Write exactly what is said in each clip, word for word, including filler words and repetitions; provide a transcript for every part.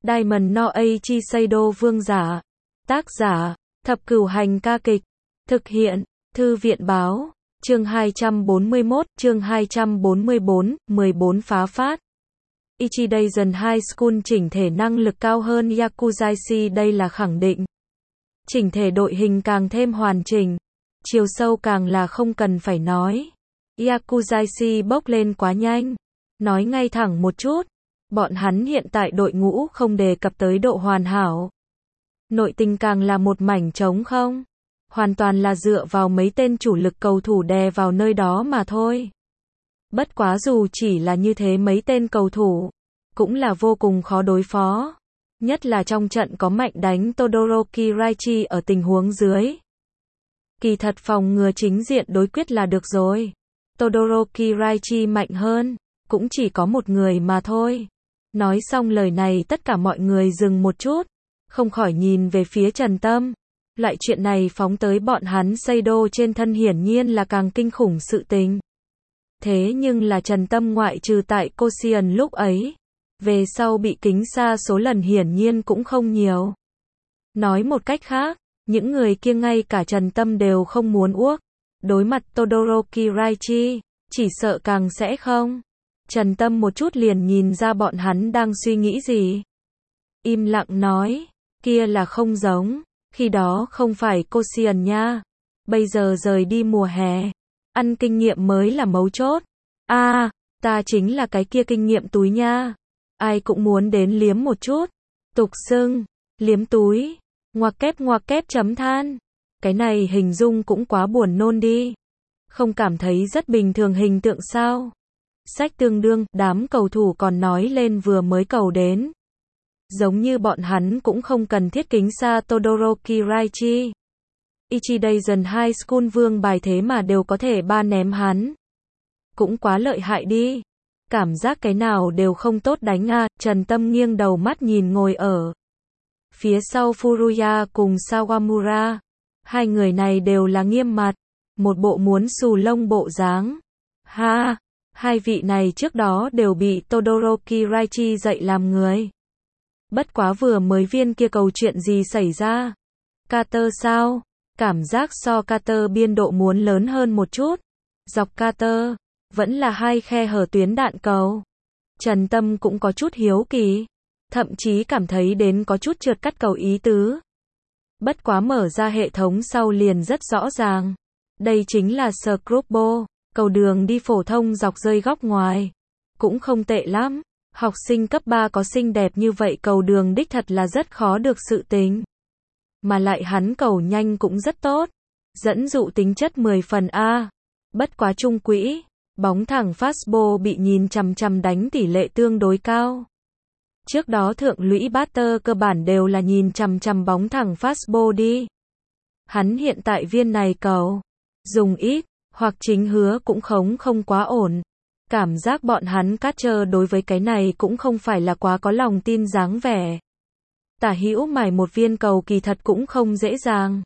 Diamond no Eiichi Seido vương giả. Tác giả, Thập Cửu Hành ca kịch. Thực hiện, Thư viện báo. Chương hai trăm bốn mươi mốt, chương hai trăm bốn mươi bốn, mười bốn phá phát. Ichidaisen High School chỉnh thể năng lực cao hơn Yakuzaishi, đây là khẳng định. Chỉnh thể đội hình càng thêm hoàn chỉnh. Chiều sâu càng là không cần phải nói. Yakuzaishi bốc lên quá nhanh. Nói ngay thẳng một chút, bọn hắn hiện tại đội ngũ không đề cập tới độ hoàn hảo. Nội tình càng là một mảnh trống không. Hoàn toàn là dựa vào mấy tên chủ lực cầu thủ đè vào nơi đó mà thôi. Bất quá dù chỉ là như thế, mấy tên cầu thủ cũng là vô cùng khó đối phó. Nhất là trong trận có mạnh đánh Todoroki Raichi ở tình huống dưới. Kỳ thật phòng ngừa chính diện đối quyết là được rồi. Todoroki Raichi mạnh hơn, cũng chỉ có một người mà thôi. Nói xong lời này tất cả mọi người dừng một chút, không khỏi nhìn về phía Trần Tâm. Loại chuyện này phóng tới bọn hắn Seido trên thân hiển nhiên là càng kinh khủng sự tình. Thế nhưng là Trần Tâm ngoại trừ tại Koshien lúc ấy, về sau bị kính xa số lần hiển nhiên cũng không nhiều. Nói một cách khác, những người kia ngay cả Trần Tâm đều không muốn uốc. Đối mặt Todoroki Raichi, chỉ sợ càng sẽ không. Trần Tâm một chút liền nhìn ra bọn hắn đang suy nghĩ gì. Im lặng nói, kia là không giống, khi đó không phải Koshien nha. Bây giờ rời đi mùa hè, ăn kinh nghiệm mới là mấu chốt. A, à, ta chính là cái kia kinh nghiệm túi nha. Ai cũng muốn đến liếm một chút. Tục xưng, liếm túi, ngoặc kép ngoặc kép chấm than. Cái này hình dung cũng quá buồn nôn đi. Không cảm thấy rất bình thường hình tượng sao? Sách tương đương, đám cầu thủ còn nói lên vừa mới cầu đến. Giống như bọn hắn cũng không cần thiết kính xa Todoroki Raichi. Ichidaisen High School vương bài thế mà đều có thể ba ném hắn. Cũng quá lợi hại đi. Cảm giác cái nào đều không tốt đánh a. Trần Tâm nghiêng đầu mắt nhìn ngồi ở phía sau Furuya cùng Sawamura. Hai người này đều là nghiêm mặt, một bộ muốn xù lông bộ dáng. Ha, hai vị này trước đó đều bị Todoroki Raichi dạy làm người. Bất quá vừa mới viên kia cầu chuyện gì xảy ra? Carter sao? Cảm giác so Carter biên độ muốn lớn hơn một chút. Dọc Carter, vẫn là hai khe hở tuyến đạn cầu. Trần Tâm cũng có chút hiếu kỳ. Thậm chí cảm thấy đến có chút trượt cắt cầu ý tứ. Bất quá mở ra hệ thống sau liền rất rõ ràng. Đây chính là Scrubbo, cầu đường đi phổ thông dọc rơi góc ngoài. Cũng không tệ lắm. Học sinh cấp ba có xinh đẹp như vậy cầu đường đích thật là rất khó được sự tình. Mà lại hắn cầu nhanh cũng rất tốt. Dẫn dụ tính chất mười phần A. Bất quá trung quỹ, bóng thẳng fastball bị nhìn chằm chằm đánh tỷ lệ tương đối cao. Trước đó thượng lũy batter cơ bản đều là nhìn chằm chằm bóng thẳng fastball đi. Hắn hiện tại viên này cầu, dùng ít, hoặc chính hứa cũng khống không quá ổn. Cảm giác bọn hắn catcher đối với cái này cũng không phải là quá có lòng tin dáng vẻ. Tả hữu mài một viên cầu kỳ thật cũng không dễ dàng.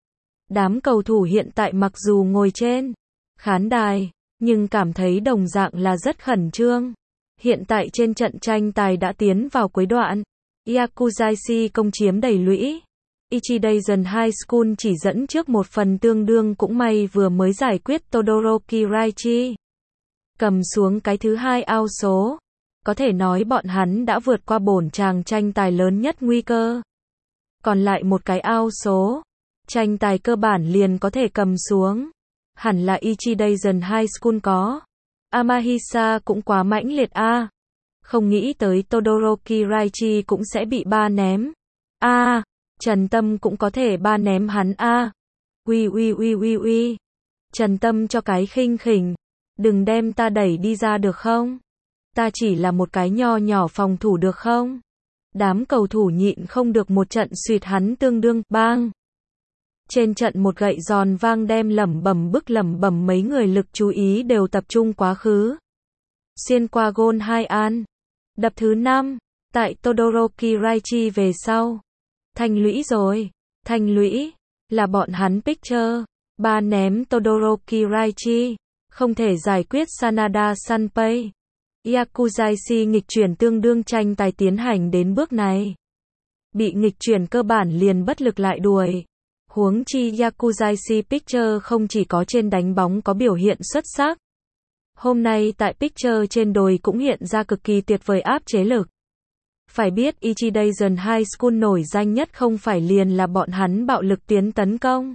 Đám cầu thủ hiện tại mặc dù ngồi trên khán đài, nhưng cảm thấy đồng dạng là rất khẩn trương. Hiện tại trên trận tranh tài đã tiến vào cuối đoạn. Yakuzaishi công chiếm đầy lũy. Ichidaisen High School chỉ dẫn trước một phần tương đương cũng may vừa mới giải quyết Todoroki Raichi. Cầm xuống cái thứ hai ao số. Có thể nói bọn hắn đã vượt qua bổn tràng tranh tài lớn nhất nguy cơ. Còn lại một cái ao số. Tranh tài cơ bản liền có thể cầm xuống. Hẳn là Ichidaisen High School có. Amahisa cũng quá mãnh liệt a. À. Không nghĩ tới Todoroki Raichi cũng sẽ bị ba ném. A, à, Trần Tâm cũng có thể ba ném hắn a. À. Ui ui ui ui ui. Trần Tâm cho cái khinh khỉnh. Đừng đem ta đẩy đi ra được không? Ta chỉ là một cái nho nhỏ phòng thủ được không? Đám cầu thủ nhịn không được một trận xuyệt hắn tương đương, bang. Trên trận một gậy giòn vang đem lẩm bẩm bức lẩm bẩm mấy người lực chú ý đều tập trung quá khứ. Xuyên qua gôn hai an. Đập thứ năm, tại Todoroki Raichi về sau. Thành lũy rồi, thành lũy, là bọn hắn picture. Ba ném Todoroki Raichi, không thể giải quyết Sanada Sanpei. Yakuzashi nghịch chuyển tương đương tranh tài tiến hành đến bước này. Bị nghịch chuyển cơ bản liền bất lực lại đuổi. Huống chi Yakuzashi Picture không chỉ có trên đánh bóng có biểu hiện xuất sắc. Hôm nay tại Picture trên đồi cũng hiện ra cực kỳ tuyệt vời áp chế lực. Phải biết Ichidaisen High School nổi danh nhất không phải liền là bọn hắn bạo lực tiến tấn công.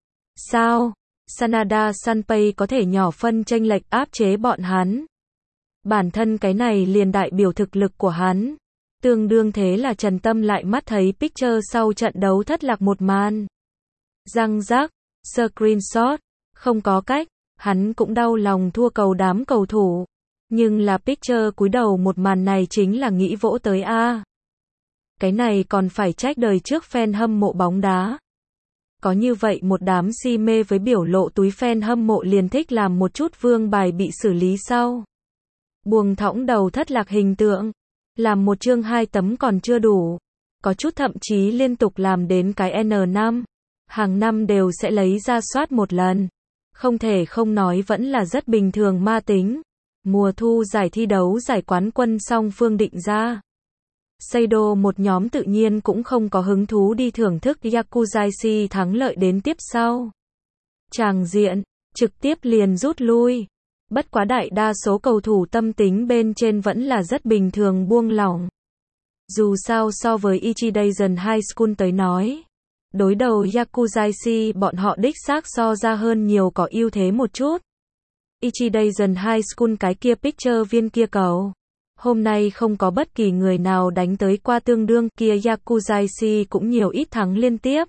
Sao? Sanada Sanpei có thể nhỏ phân chênh lệch áp chế bọn hắn. Bản thân cái này liền đại biểu thực lực của hắn. Tương đương thế là Trần Tâm lại mắt thấy Picture sau trận đấu thất lạc một màn. Răng rác, screenshot, không có cách, hắn cũng đau lòng thua cầu đám cầu thủ. Nhưng là Picture cúi đầu một màn này chính là nghĩ vỗ tới a. Cái này còn phải trách đời trước fan hâm mộ bóng đá. Có như vậy một đám si mê với biểu lộ túi fan hâm mộ liền thích làm một chút vương bài bị xử lý sau. Buông thõng đầu thất lạc hình tượng. Làm một chương hai tấm còn chưa đủ. Có chút thậm chí liên tục làm đến cái en năm. Hàng năm đều sẽ lấy ra soát một lần. Không thể không nói vẫn là rất bình thường ma tính. Mùa thu giải thi đấu giải quán quân song phương định ra. Seido một nhóm tự nhiên cũng không có hứng thú đi thưởng thức Yakuzashi thắng lợi đến tiếp sau. Tràng diện, trực tiếp liền rút lui. Bất quá đại đa số cầu thủ tâm tính bên trên vẫn là rất bình thường buông lỏng. Dù sao so với Ichidaisen High School tới nói. Đối đầu Yakuzashi bọn họ đích xác so ra hơn nhiều có ưu thế một chút. Ichidaisen High School cái kia Picture viên kia cầu. Hôm nay không có bất kỳ người nào đánh tới qua tương đương kia Yakuzashi cũng nhiều ít thắng liên tiếp.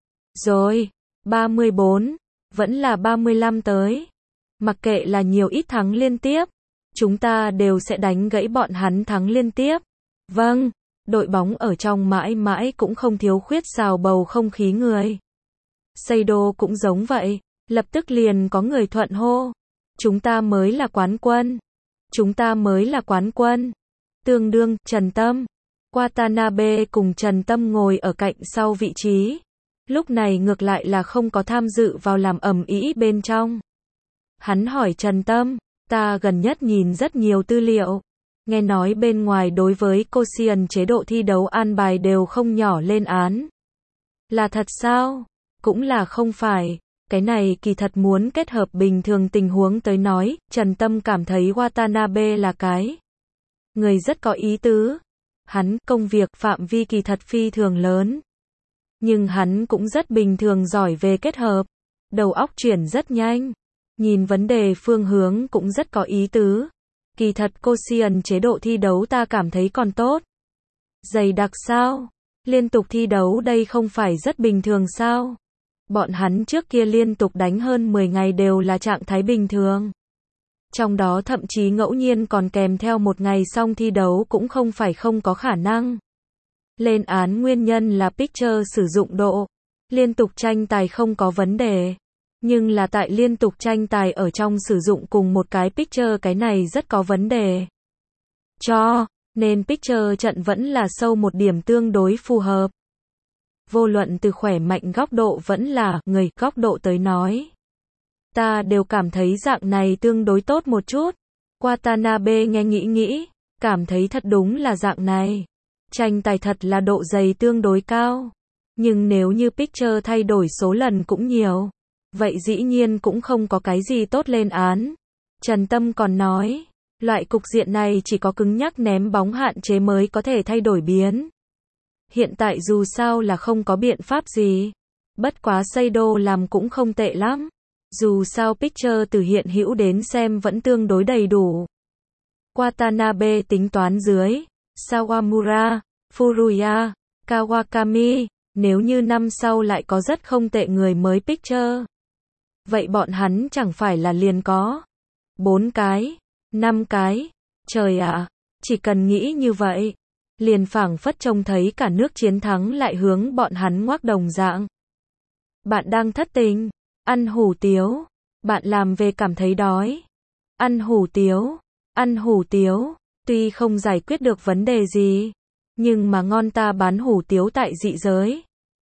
Rồi, ba mươi bốn, vẫn là ba mươi lăm tới. Mặc kệ là nhiều ít thắng liên tiếp, chúng ta đều sẽ đánh gãy bọn hắn thắng liên tiếp. Vâng, đội bóng ở trong mãi mãi cũng không thiếu khuyết xào bầu không khí người. Seido cũng giống vậy, lập tức liền có người thuận hô. Chúng ta mới là quán quân. Chúng ta mới là quán quân. Tương đương, Trần Tâm. Watanabe cùng Trần Tâm ngồi ở cạnh sau vị trí. Lúc này ngược lại là không có tham dự vào làm ầm ĩ bên trong. Hắn hỏi Trần Tâm, ta gần nhất nhìn rất nhiều tư liệu. Nghe nói bên ngoài đối với Koshien chế độ thi đấu an bài đều không nhỏ lên án. Là thật sao? Cũng là không phải. Cái này kỳ thật muốn kết hợp bình thường tình huống tới nói, Trần Tâm cảm thấy Watanabe là cái người rất có ý tứ. Hắn, công việc phạm vi kỳ thật phi thường lớn. Nhưng hắn cũng rất bình thường giỏi về kết hợp. Đầu óc chuyển rất nhanh. Nhìn vấn đề phương hướng cũng rất có ý tứ. Kỳ thật Koshien chế độ thi đấu ta cảm thấy còn tốt. Dày đặc sao? Liên tục thi đấu đây không phải rất bình thường sao? Bọn hắn trước kia liên tục đánh hơn mười ngày đều là trạng thái bình thường. Trong đó thậm chí ngẫu nhiên còn kèm theo một ngày xong thi đấu cũng không phải không có khả năng. Lên án nguyên nhân là Picture sử dụng độ. Liên tục tranh tài không có vấn đề. Nhưng là tại liên tục tranh tài ở trong sử dụng cùng một cái Picture cái này rất có vấn đề. Cho nên Picture trận vẫn là sâu một điểm tương đối phù hợp. Vô luận từ khỏe mạnh góc độ vẫn là người góc độ tới nói. Ta đều cảm thấy dạng này tương đối tốt một chút. Watanabe nghe nghĩ nghĩ, cảm thấy thật đúng là dạng này. Tranh tài thật là độ dày tương đối cao. Nhưng nếu như Picture thay đổi số lần cũng nhiều, vậy dĩ nhiên cũng không có cái gì tốt lên án. Trần Tâm còn nói, loại cục diện này chỉ có cứng nhắc ném bóng hạn chế mới có thể thay đổi biến. Hiện tại dù sao là không có biện pháp gì. Bất quá Seido làm cũng không tệ lắm. Dù sao Picture từ hiện hữu đến xem vẫn tương đối đầy đủ. Watanabe tính toán dưới. Sawamura, Furuya, Kawakami. Nếu như năm sau lại có rất không tệ người mới Picture. Vậy bọn hắn chẳng phải là liền có. Bốn cái. Năm cái. Trời ạ. Chỉ cần nghĩ như vậy. Liền phảng phất trông thấy cả nước chiến thắng lại hướng bọn hắn ngoác đồng dạng. Bạn đang thất tình, ăn hủ tiếu, bạn làm về cảm thấy đói. Ăn hủ tiếu, ăn hủ tiếu, tuy không giải quyết được vấn đề gì, nhưng mà ngon ta bán hủ tiếu tại dị giới.